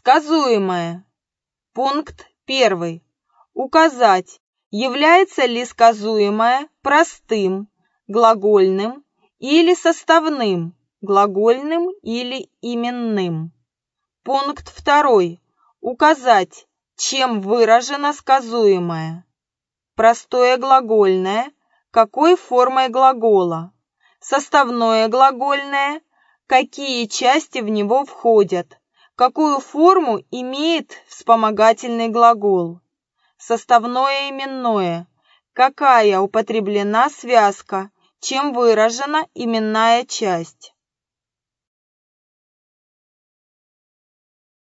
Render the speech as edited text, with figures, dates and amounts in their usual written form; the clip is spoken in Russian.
Сказуемое. Пункт 1. Указать, является ли сказуемое простым, глагольным или составным, глагольным или именным. Пункт 2. Указать, чем выражено сказуемое. Простое глагольное, какой формой глагола. Составное глагольное, какие части в него входят, какую форму имеет вспомогательный глагол. Составное именное, какая употреблена связка, чем выражена именная часть.